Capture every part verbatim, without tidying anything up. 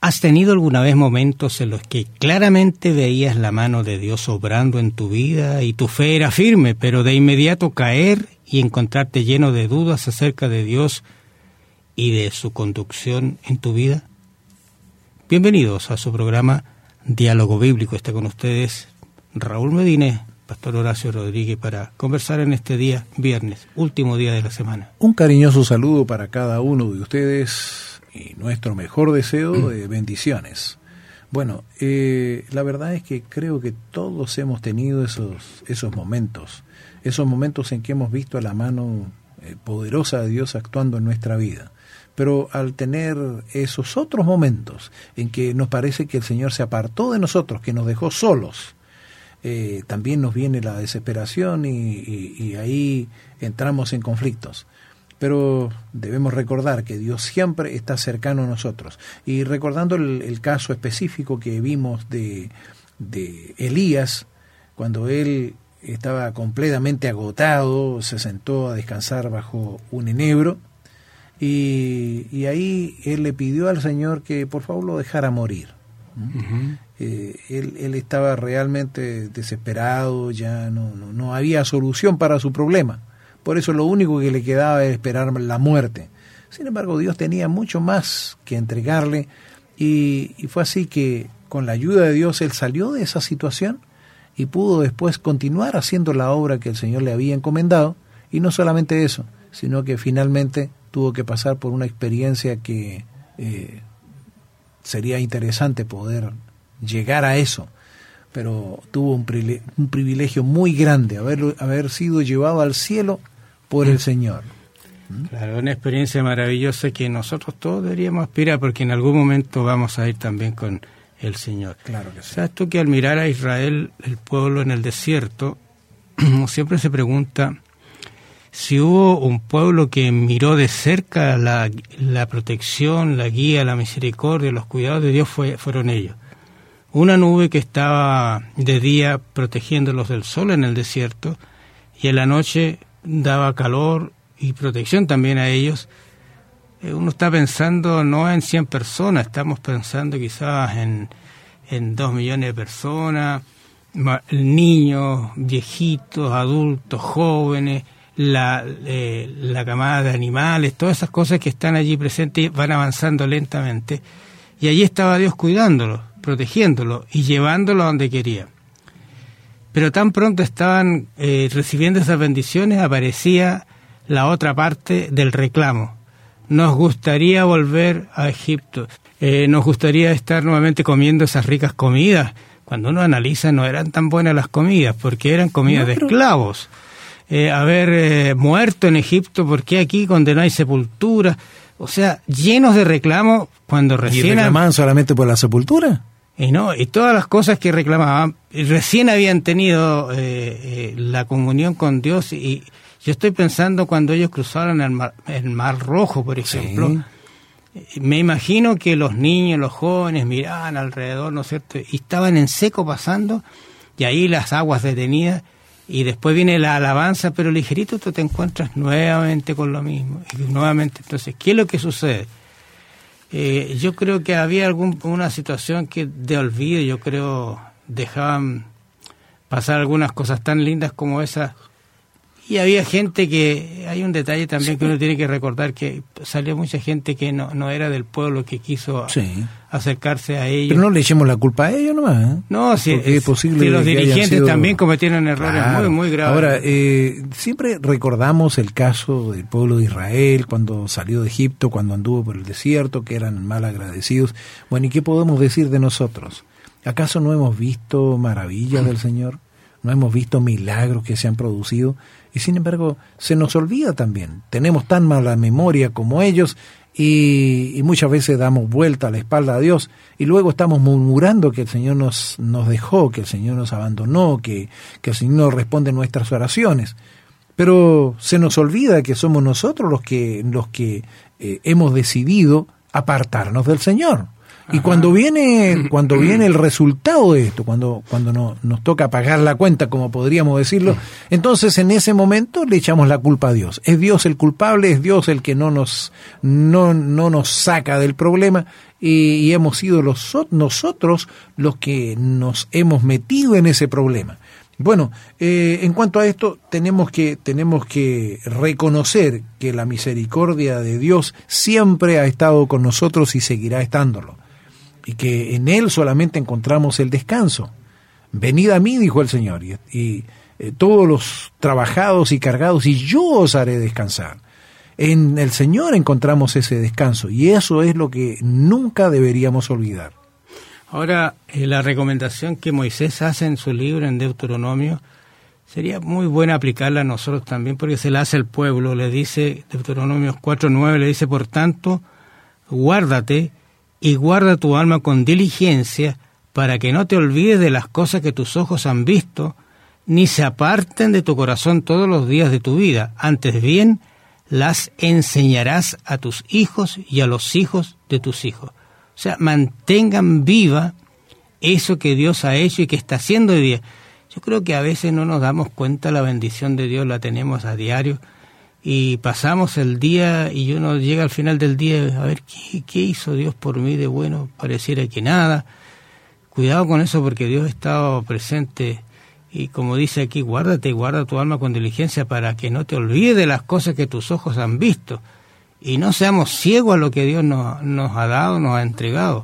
¿Has tenido alguna vez momentos en los que claramente veías la mano de Dios obrando en tu vida y tu fe era firme, pero de inmediato caer y encontrarte lleno de dudas acerca de Dios y de su conducción en tu vida? Bienvenidos a su programa Diálogo Bíblico. Está con ustedes Raúl Medina, Pastor Horacio Rodríguez, para conversar en este día, viernes, último día de la semana. Un cariñoso saludo para cada uno de ustedes y nuestro mejor deseo de bendiciones. Bueno, eh, la verdad es que creo que todos hemos tenido esos, esos momentos, esos momentos en que hemos visto la mano eh, poderosa de Dios actuando en nuestra vida. Pero al tener esos otros momentos en que nos parece que el Señor se apartó de nosotros, que nos dejó solos, eh, también nos viene la desesperación y, y, y ahí entramos en conflictos. Pero debemos recordar que Dios siempre está cercano a nosotros. Y recordando el, el caso específico que vimos de, de Elías, cuando él estaba completamente agotado, se sentó a descansar bajo un enebro, y, y ahí él le pidió al Señor que por favor lo dejara morir. Uh-huh. Eh, él, él estaba realmente desesperado, ya no, no, no había solución para su problema. Por eso lo único que le quedaba era esperar la muerte. Sin embargo, Dios tenía mucho más que entregarle y, y fue así que con la ayuda de Dios él salió de esa situación y pudo después continuar haciendo la obra que el Señor le había encomendado. Y no solamente eso, sino que finalmente tuvo que pasar por una experiencia que eh, sería interesante poder llegar a eso. Pero tuvo un, privile- un privilegio muy grande, haber, haber sido llevado al cielo por el Señor. Claro, una experiencia maravillosa que nosotros todos deberíamos aspirar, porque en algún momento vamos a ir también con el Señor. Claro que sí. ¿Sabes tú que al mirar a Israel, el pueblo en el desierto, siempre se pregunta si hubo un pueblo que miró de cerca la, la protección, la guía, la misericordia, los cuidados de Dios, fue, fueron ellos? Una nube que estaba de día protegiéndolos del sol en el desierto y en la noche daba calor y protección también a ellos. Uno está pensando no en cien personas, estamos pensando quizás en, en dos millones de personas, niños, viejitos, adultos, jóvenes, la, eh, la camada de animales, todas esas cosas que están allí presentes van avanzando lentamente. Y allí estaba Dios cuidándolos, protegiéndolo y llevándolo a donde quería. Pero tan pronto estaban eh, recibiendo esas bendiciones, aparecía la otra parte del reclamo. Nos gustaría volver a Egipto, eh, nos gustaría estar nuevamente comiendo esas ricas comidas. Cuando uno analiza, no eran tan buenas las comidas, porque eran comidas no, pero... de esclavos. Eh, haber eh, muerto en Egipto, porque aquí donde no hay sepultura, o sea, llenos de reclamos cuando recién... ¿Y reclamaban solamente por la sepultura? Y no, y todas las cosas que reclamaban, recién habían tenido eh, eh, la comunión con Dios, y yo estoy pensando cuando ellos cruzaron el mar, el mar Rojo, por ejemplo, sí. Me imagino que los niños, los jóvenes miraban alrededor, ¿no es cierto?, y estaban en seco pasando, y ahí las aguas detenidas, y después viene la alabanza, pero ligerito tú te encuentras nuevamente con lo mismo, y nuevamente. Entonces, ¿qué es lo que sucede? Eh, yo creo que había algún, una situación que de olvido, yo creo, dejaban pasar algunas cosas tan lindas como esas, y había gente que, hay un detalle también sí. que uno tiene que recordar, que salió mucha gente que no, no era del pueblo, que quiso sí. acercarse a ellos. Pero no le echemos la culpa a ellos nomás, ¿eh? No, si, es, es posible si los que dirigentes sido... también cometieron errores claro. muy, muy graves. Ahora, eh, siempre recordamos el caso del pueblo de Israel, cuando salió de Egipto, cuando anduvo por el desierto, que eran mal agradecidos. Bueno, ¿y qué podemos decir de nosotros? ¿Acaso no hemos visto maravillas del Señor? ¿No hemos visto milagros que se han producido? Y sin embargo, se nos olvida también. Tenemos tan mala memoria como ellos y, y muchas veces damos vuelta a la espalda a Dios y luego estamos murmurando que el Señor nos, nos dejó, que el Señor nos abandonó, que, que el Señor no responde nuestras oraciones. Pero se nos olvida que somos nosotros los que, los que eh, hemos decidido apartarnos del Señor. Y cuando viene, cuando viene el resultado de esto, cuando, cuando no, nos toca pagar la cuenta, como podríamos decirlo, entonces en ese momento le echamos la culpa a Dios. Es Dios el culpable, es Dios el que no nos, no, no nos saca del problema, y, y hemos sido los, nosotros los que nos hemos metido en ese problema. Bueno, eh, en cuanto a esto, tenemos que, tenemos que reconocer que la misericordia de Dios siempre ha estado con nosotros y seguirá estándolo, y que en Él solamente encontramos el descanso. Venid a mí, dijo el Señor, y, y eh, todos los trabajados y cargados, y yo os haré descansar. En el Señor encontramos ese descanso, y eso es lo que nunca deberíamos olvidar. Ahora, eh, la recomendación que Moisés hace en su libro, en Deuteronomio, sería muy buena aplicarla a nosotros también, porque se la hace al pueblo. Le dice, Deuteronomio cuatro nueve, le dice, por tanto, guárdate y guarda tu alma con diligencia, para que no te olvides de las cosas que tus ojos han visto, ni se aparten de tu corazón todos los días de tu vida. Antes bien, las enseñarás a tus hijos y a los hijos de tus hijos. O sea, mantengan viva eso que Dios ha hecho y que está haciendo hoy día. Yo creo que a veces no nos damos cuenta, la bendición de Dios la tenemos a diario, y pasamos el día y uno llega al final del día a ver qué, qué hizo Dios por mí de bueno, pareciera que nada. Cuidado con eso, porque Dios ha estado presente, y como dice aquí, guárdate y guarda tu alma con diligencia, para que no te olvides de las cosas que tus ojos han visto. Y no seamos ciegos a lo que Dios nos, nos ha dado, nos ha entregado.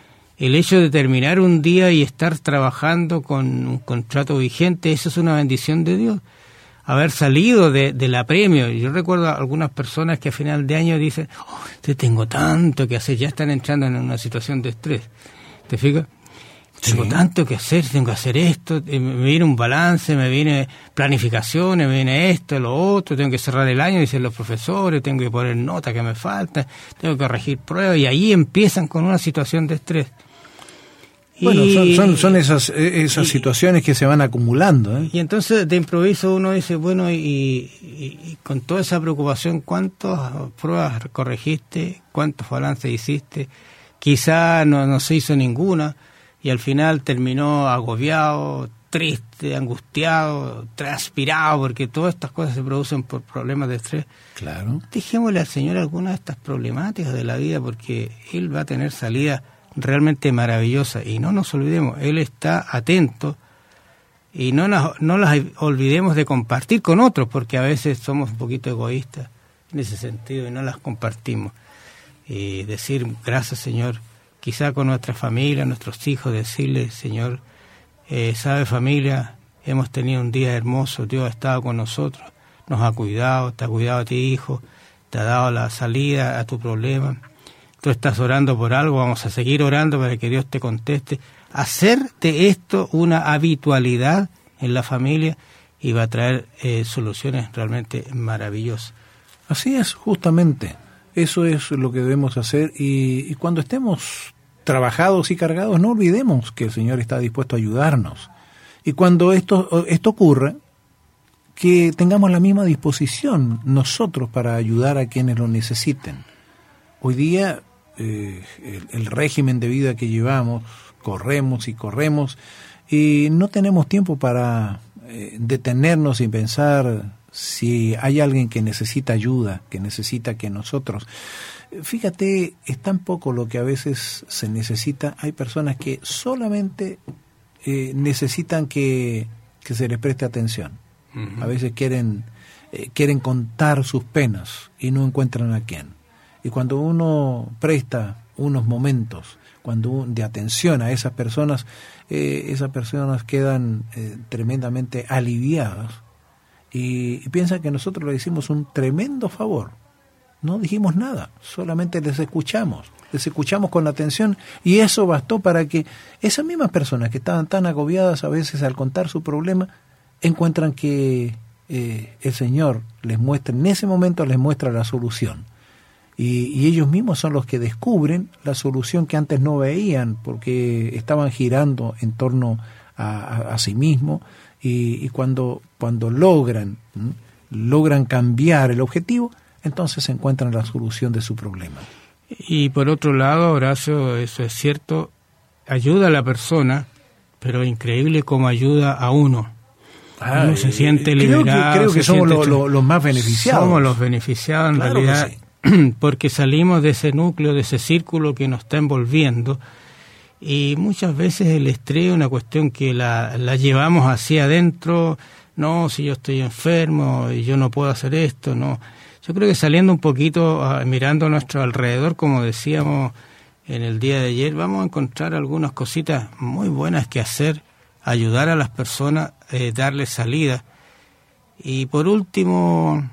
El hecho de terminar un día y estar trabajando con un contrato vigente, eso es una bendición de Dios. Haber salido de, de la premio. Yo recuerdo a algunas personas que a final de año dicen, oh, te tengo tanto que hacer, ya están entrando en una situación de estrés. ¿Te fijas? Tengo sí. tanto que hacer, tengo que hacer esto, me viene un balance, me viene planificaciones, me viene esto, lo otro, tengo que cerrar el año, dicen los profesores, tengo que poner notas que me faltan, tengo que corregir pruebas, y ahí empiezan con una situación de estrés. Bueno, y, son, son, son esas, esas y, situaciones que se van acumulando, ¿eh? Y entonces de improviso uno dice, bueno, y, y, y con toda esa preocupación, ¿cuántas pruebas corregiste? ¿Cuántos balances hiciste? Quizá no, no se hizo ninguna, y al final terminó agobiado, triste, angustiado, transpirado, porque todas estas cosas se producen por problemas de estrés. Claro. Dejémosle al Señor algunas de estas problemáticas de la vida, porque Él va a tener salida realmente maravillosa. Y no nos olvidemos, Él está atento, y no las, no las olvidemos de compartir con otros, porque a veces somos un poquito egoístas en ese sentido y no las compartimos. Y decir, gracias Señor, quizá con nuestra familia, nuestros hijos, decirle, Señor, eh, sabe familia, hemos tenido un día hermoso, Dios ha estado con nosotros, nos ha cuidado, te ha cuidado a ti hijo, te ha dado la salida a tu problema, tú estás orando por algo, vamos a seguir orando para que Dios te conteste. Hacer de esto una habitualidad en la familia y va a traer eh, soluciones realmente maravillosas. Así es, justamente. Eso es lo que debemos hacer, y, y cuando estemos trabajados y cargados, no olvidemos que el Señor está dispuesto a ayudarnos. Y cuando esto, esto ocurra, que tengamos la misma disposición nosotros para ayudar a quienes lo necesiten. Hoy día, eh, el, el régimen de vida que llevamos, corremos y corremos, y no tenemos tiempo para eh, detenernos y pensar si hay alguien que necesita ayuda, que necesita que nosotros... Fíjate, es tan poco lo que a veces se necesita. Hay personas que solamente eh, necesitan que, que se les preste atención. Uh-huh. A veces quieren, eh, quieren contar sus penas y no encuentran a quién. Y cuando uno presta unos momentos cuando de atención a esas personas, eh, esas personas quedan eh, tremendamente aliviadas, y, y piensan que nosotros le hicimos un tremendo favor. No dijimos nada, solamente les escuchamos, les escuchamos con atención, y eso bastó para que esas mismas personas que estaban tan agobiadas a veces al contar su problema, encuentran que eh, el Señor les muestra, en ese momento les muestra la solución. Y, y ellos mismos son los que descubren la solución que antes no veían, porque estaban girando en torno a, a, a sí mismos, y, y cuando, cuando logran, ¿m? logran cambiar el objetivo, entonces encuentran la solución de su problema. Y por otro lado, Horacio, eso es cierto, ayuda a la persona, pero increíble cómo ayuda a uno. Ah, uno se eh, siente creo liberado. Que, creo que somos siente, lo, lo, los más beneficiados. Somos los beneficiados en claro realidad, sí. Porque salimos de ese núcleo, de ese círculo que nos está envolviendo. Y muchas veces el estrés es una cuestión que la, la llevamos hacia adentro. No, si yo estoy enfermo y yo no puedo hacer esto, no. Yo creo que saliendo un poquito, uh, mirando a nuestro alrededor, como decíamos en el día de ayer, vamos a encontrar algunas cositas muy buenas que hacer, ayudar a las personas, eh, darles salida. Y por último,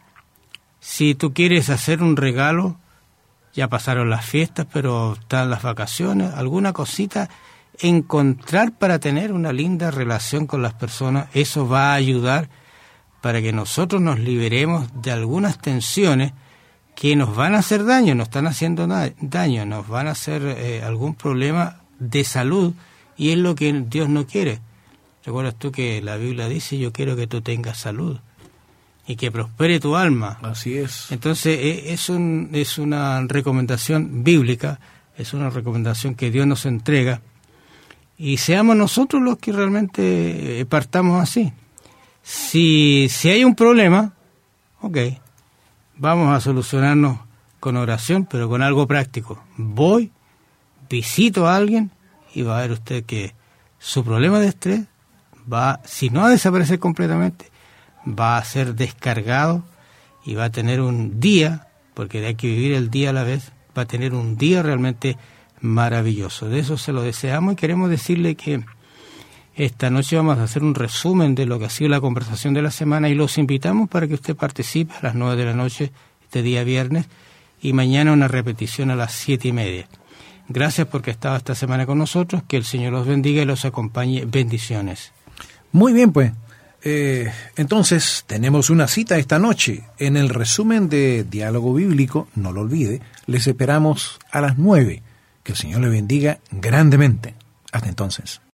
si tú quieres hacer un regalo, ya pasaron las fiestas, pero están las vacaciones, alguna cosita, encontrar para tener una linda relación con las personas, eso va a ayudar para que nosotros nos liberemos de algunas tensiones que nos van a hacer daño, nos están haciendo na- daño, nos van a hacer eh, algún problema de salud, y es lo que Dios no quiere. ¿Recuerdas tú que la Biblia dice, yo quiero que tú tengas salud y que prospere tu alma? Así es. Entonces eh, es, un, es una recomendación bíblica, es una recomendación que Dios nos entrega, y seamos nosotros los que realmente eh, partamos así. Si, si hay un problema, ok, vamos a solucionarnos con oración, pero con algo práctico. Voy, visito a alguien y va a ver usted que su problema de estrés va, si no a desaparecer completamente, va a ser descargado y va a tener un día, porque hay que vivir el día a la vez, va a tener un día realmente maravilloso. De eso se lo deseamos y queremos decirle que esta noche vamos a hacer un resumen de lo que ha sido la conversación de la semana y los invitamos para que usted participe a las nueve de la noche este día viernes y mañana una repetición a las siete y media. Gracias porque ha estado esta semana con nosotros, que el Señor los bendiga y los acompañe. Bendiciones. Muy bien, pues. Eh, entonces, tenemos una cita esta noche en el resumen de Diálogo Bíblico, no lo olvide, les esperamos a las nueve. Que el Señor le bendiga grandemente. Hasta entonces.